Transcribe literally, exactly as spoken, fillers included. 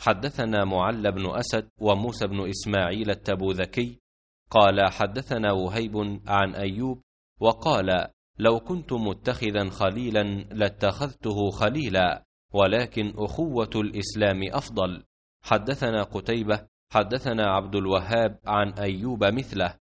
حدثنا معل بن أسد وموسى بن إسماعيل التبوذكي قال حدثنا وهيب عن أيوب وقال لو كنت متخذا خليلا لاتخذته خليلا، ولكن أخوة الإسلام أفضل. حدثنا قتيبة حدثنا عبد الوهاب عن أيوب مثله